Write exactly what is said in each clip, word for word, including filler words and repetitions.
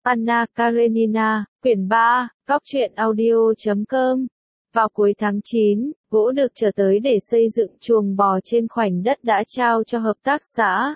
Anna Karenina, quyển ba, góc truyện audio chấm com. Vào cuối tháng chín, gỗ được trở tới để xây dựng chuồng bò trên khoảnh đất đã trao cho hợp tác xã.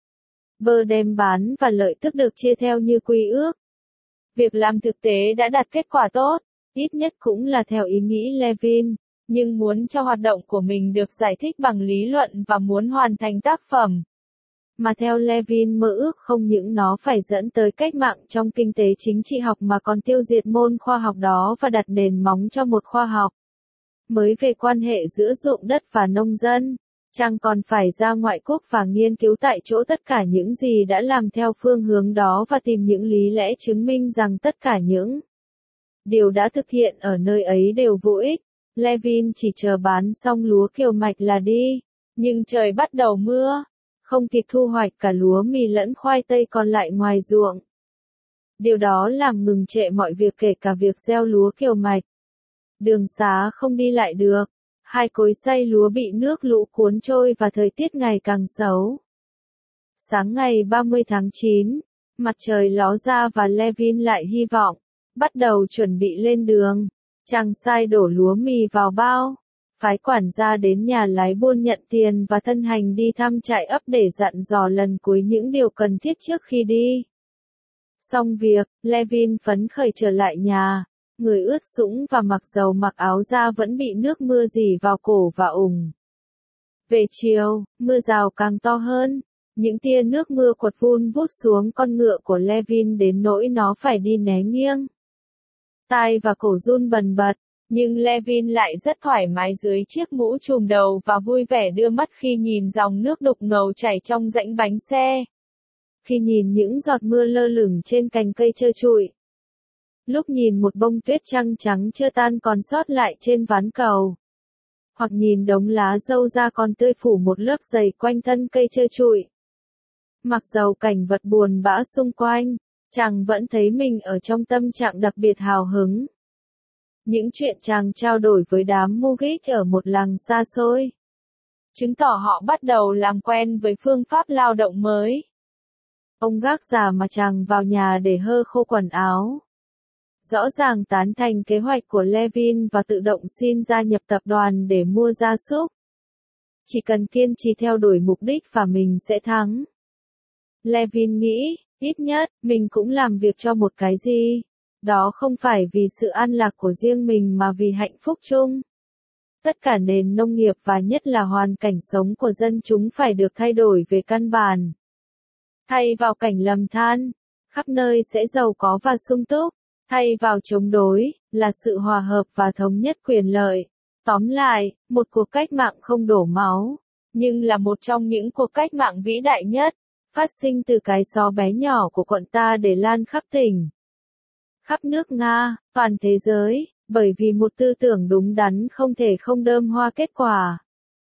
Bơ đem bán và lợi tức được chia theo như quy ước. Việc làm thực tế đã đạt kết quả tốt, ít nhất cũng là theo ý nghĩ Levin, nhưng muốn cho hoạt động của mình được giải thích bằng lý luận và muốn hoàn thành tác phẩm. Mà theo Levin mơ ước không những nó phải dẫn tới cách mạng trong kinh tế chính trị học mà còn tiêu diệt môn khoa học đó và đặt nền móng cho một khoa học mới về quan hệ giữa ruộng đất và nông dân. Chàng còn phải ra ngoại quốc và nghiên cứu tại chỗ tất cả những gì đã làm theo phương hướng đó và tìm những lý lẽ chứng minh rằng tất cả những điều đã thực hiện ở nơi ấy đều vô ích. Levin chỉ chờ bán xong lúa kiều mạch là đi, nhưng trời bắt đầu mưa, không kịp thu hoạch cả lúa mì lẫn khoai tây còn lại ngoài ruộng. Điều đó làm ngừng trệ mọi việc kể cả việc gieo lúa kiều mạch. Đường xá không đi lại được, hai cối xay lúa bị nước lũ cuốn trôi và thời tiết ngày càng xấu. Sáng ngày ba mươi tháng chín, mặt trời ló ra và Levin lại hy vọng, bắt đầu chuẩn bị lên đường. Chàng sai đổ lúa mì vào bao, phái quản gia đến nhà lái buôn nhận tiền và thân hành đi thăm trại ấp để dặn dò lần cuối những điều cần thiết trước khi đi. Xong việc, Levin phấn khởi trở lại nhà, người ướt sũng và mặc dầu mặc áo da vẫn bị nước mưa rỉ vào cổ và ủng. Về chiều, mưa rào càng to hơn, những tia nước mưa quật vun vút xuống con ngựa của Levin đến nỗi nó phải đi né nghiêng. Tai và cổ run bần bật, nhưng Levin lại rất thoải mái dưới chiếc mũ trùm đầu và vui vẻ đưa mắt khi nhìn dòng nước đục ngầu chảy trong rãnh bánh xe. Khi nhìn những giọt mưa lơ lửng trên cành cây trơ trụi. Lúc nhìn một bông tuyết trắng trắng chưa tan còn sót lại trên ván cầu. Hoặc nhìn đống lá dâu da còn tươi phủ một lớp dày quanh thân cây trơ trụi. Mặc dầu cảnh vật buồn bã xung quanh, chàng vẫn thấy mình ở trong tâm trạng đặc biệt hào hứng. Những chuyện chàng trao đổi với đám Mugit ở một làng xa xôi chứng tỏ họ bắt đầu làm quen với phương pháp lao động mới. Ông gác già mà chàng vào nhà để hơ khô quần áo. Rõ ràng tán thành kế hoạch của Levin và tự động xin gia nhập tập đoàn để mua gia súc. Chỉ cần kiên trì theo đuổi mục đích và mình sẽ thắng. Levin nghĩ, ít nhất, mình cũng làm việc cho một cái gì. Đó không phải vì sự an lạc của riêng mình mà vì hạnh phúc chung. Tất cả nền nông nghiệp và nhất là hoàn cảnh sống của dân chúng phải được thay đổi về căn bản. Thay vào cảnh lầm than, khắp nơi sẽ giàu có và sung túc. Thay vào chống đối, là sự hòa hợp và thống nhất quyền lợi. Tóm lại, một cuộc cách mạng không đổ máu, nhưng là một trong những cuộc cách mạng vĩ đại nhất, phát sinh từ cái xó bé nhỏ của quận ta để lan khắp tỉnh. Khắp nước Nga, toàn thế giới, bởi vì một tư tưởng đúng đắn không thể không đơm hoa kết quả.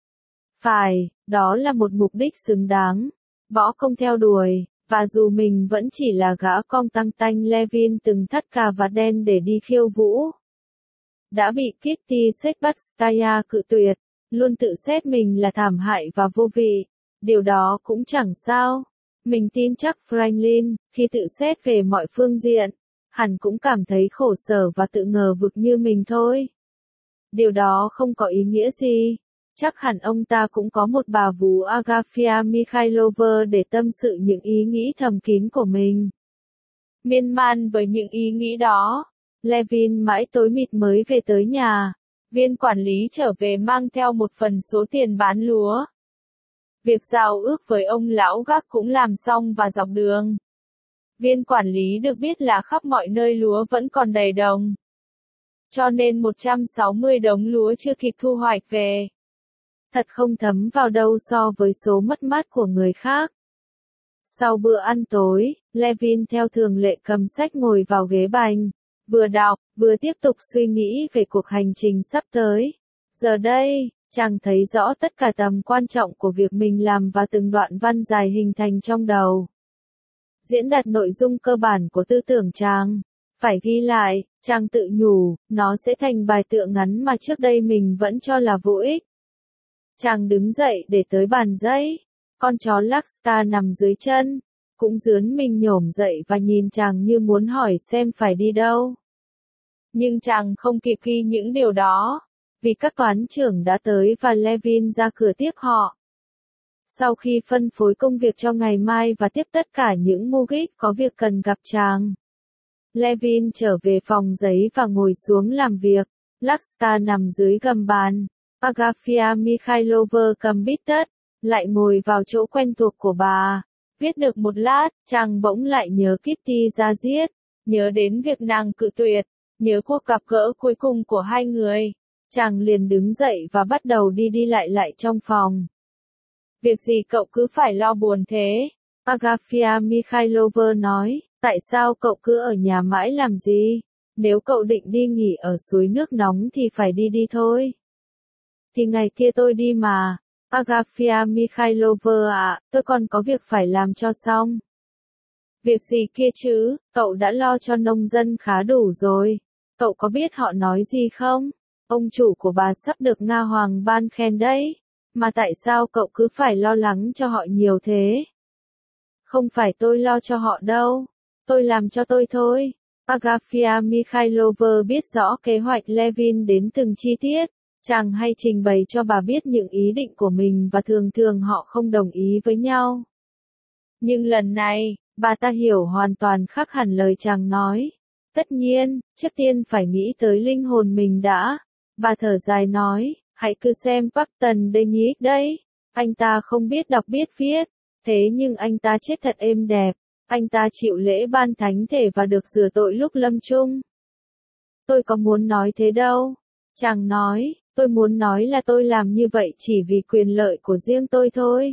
Phải, đó là một mục đích xứng đáng. Võ không theo đuổi. Và dù mình vẫn chỉ là gã con tăng tanh Levin từng thắt cà vạt đen để đi khiêu vũ. Đã bị Kitty Sekbatskaya cự tuyệt, luôn tự xét mình là thảm hại và vô vị. Điều đó cũng chẳng sao. Mình tin chắc Franklin, khi tự xét về mọi phương diện, hẳn cũng cảm thấy khổ sở và tự ngờ vực như mình thôi. Điều đó không có ý nghĩa gì. Chắc hẳn ông ta cũng có một bà vú Agafia Mikhailovna để tâm sự những ý nghĩ thầm kín của mình. Miên man với những ý nghĩ đó, Levin mãi tối mịt mới về tới nhà. Viên quản lý trở về mang theo một phần số tiền bán lúa. Việc giao ước với ông lão gác cũng làm xong và dọc đường. Viên quản lý được biết là khắp mọi nơi lúa vẫn còn đầy đồng. Cho nên một trăm sáu mươi đống lúa chưa kịp thu hoạch về. Thật không thấm vào đâu so với số mất mát của người khác. Sau bữa ăn tối, Levin theo thường lệ cầm sách ngồi vào ghế bành, vừa đọc, vừa tiếp tục suy nghĩ về cuộc hành trình sắp tới. Giờ đây, chàng thấy rõ tất cả tầm quan trọng của việc mình làm và từng đoạn văn dài hình thành trong đầu. Diễn đạt nội dung cơ bản của tư tưởng chàng. Phải ghi lại, chàng tự nhủ, nó sẽ thành bài tựa ngắn mà trước đây mình vẫn cho là vô ích. Chàng đứng dậy để tới bàn giấy. Con chó Laska nằm dưới chân. cũng dướn mình nhổm dậy và nhìn chàng như muốn hỏi xem phải đi đâu. Nhưng chàng không kịp ghi những điều đó, vì các toán trưởng đã tới và Levin ra cửa tiếp họ. Sau khi phân phối công việc cho ngày mai và tiếp tất cả những Mugik có việc cần gặp chàng, Levin trở về phòng giấy và ngồi xuống làm việc. Lakshka nằm dưới gầm bàn. Agafia Mikhailovna cầm bít tất, lại ngồi vào chỗ quen thuộc của bà. Viết được một lát, chàng bỗng lại nhớ Kitty ra giết, nhớ đến việc nàng cự tuyệt, nhớ cuộc gặp gỡ cuối cùng của hai người. Chàng liền đứng dậy và bắt đầu đi đi lại lại trong phòng. Việc gì cậu cứ phải lo buồn thế? Agafia Mikhailovna nói, tại sao cậu cứ ở nhà mãi làm gì? Nếu cậu định đi nghỉ ở suối nước nóng thì phải đi đi thôi. Thì ngày kia tôi đi mà. Agafia Mikhailovna ạ, tôi còn có việc phải làm cho xong. Việc gì kia chứ, cậu đã lo cho nông dân khá đủ rồi. Cậu có biết họ nói gì không? Ông chủ của bà sắp được Nga Hoàng ban khen đấy. Mà tại sao cậu cứ phải lo lắng cho họ nhiều thế? Không phải tôi lo cho họ đâu. Tôi làm cho tôi thôi. Agafia Mikhailovna biết rõ kế hoạch Levin đến từng chi tiết. Chàng hay trình bày cho bà biết những ý định của mình và thường thường họ không đồng ý với nhau. Nhưng lần này, bà ta hiểu hoàn toàn khác hẳn lời chàng nói. Tất nhiên, trước tiên phải nghĩ tới linh hồn mình đã. Bà thở dài nói, hãy cứ xem Pacton Denyik đấy. Anh ta không biết đọc biết viết, thế nhưng anh ta chết thật êm đẹp. Anh ta chịu lễ ban thánh thể và được rửa tội lúc lâm chung. Tôi có muốn nói thế đâu. Chàng nói, tôi muốn nói là tôi làm như vậy chỉ vì quyền lợi của riêng tôi thôi.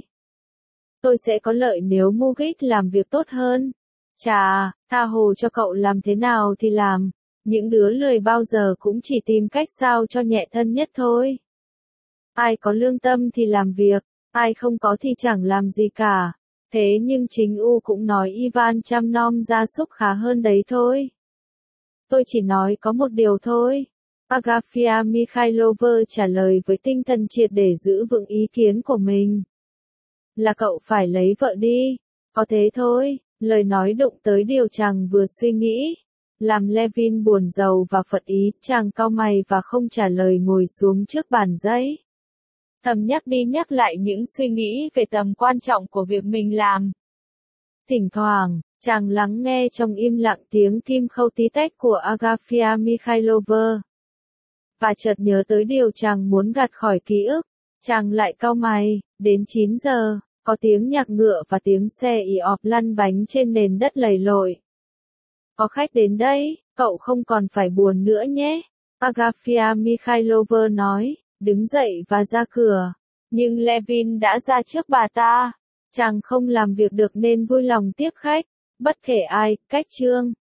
Tôi sẽ có lợi nếu Mugik làm việc tốt hơn. Chà, tha hồ cho cậu làm thế nào thì làm. Những đứa lười bao giờ cũng chỉ tìm cách sao cho nhẹ thân nhất thôi. Ai có lương tâm thì làm việc, ai không có thì chẳng làm gì cả. Thế nhưng chính U cũng nói Ivan chăm nom gia súc khá hơn đấy thôi. Tôi chỉ nói có một điều thôi. Agafia Mikhailovna trả lời với tinh thần triệt để giữ vững ý kiến của mình. Là cậu phải lấy vợ đi. Có thế thôi, lời nói đụng tới điều chàng vừa suy nghĩ. Làm Levin buồn rầu và phật ý, chàng cau mày và không trả lời ngồi xuống trước bàn giấy. Thầm nhắc đi nhắc lại những suy nghĩ về tầm quan trọng của việc mình làm. Thỉnh thoảng, chàng lắng nghe trong im lặng tiếng kim khâu tí tách của Agafia Mikhailovna. Và chợt nhớ tới điều chàng muốn gạt khỏi ký ức. Chàng lại cau mày, đến chín giờ, có tiếng nhạc ngựa và tiếng xe ì ọp lăn bánh trên nền đất lầy lội. Có khách đến đây, cậu không còn phải buồn nữa nhé. Agafia Mikhailovna nói, đứng dậy và ra cửa. Nhưng Levin đã ra trước bà ta. Chàng không làm việc được nên vui lòng tiếp khách. Bất kể ai, cách chương.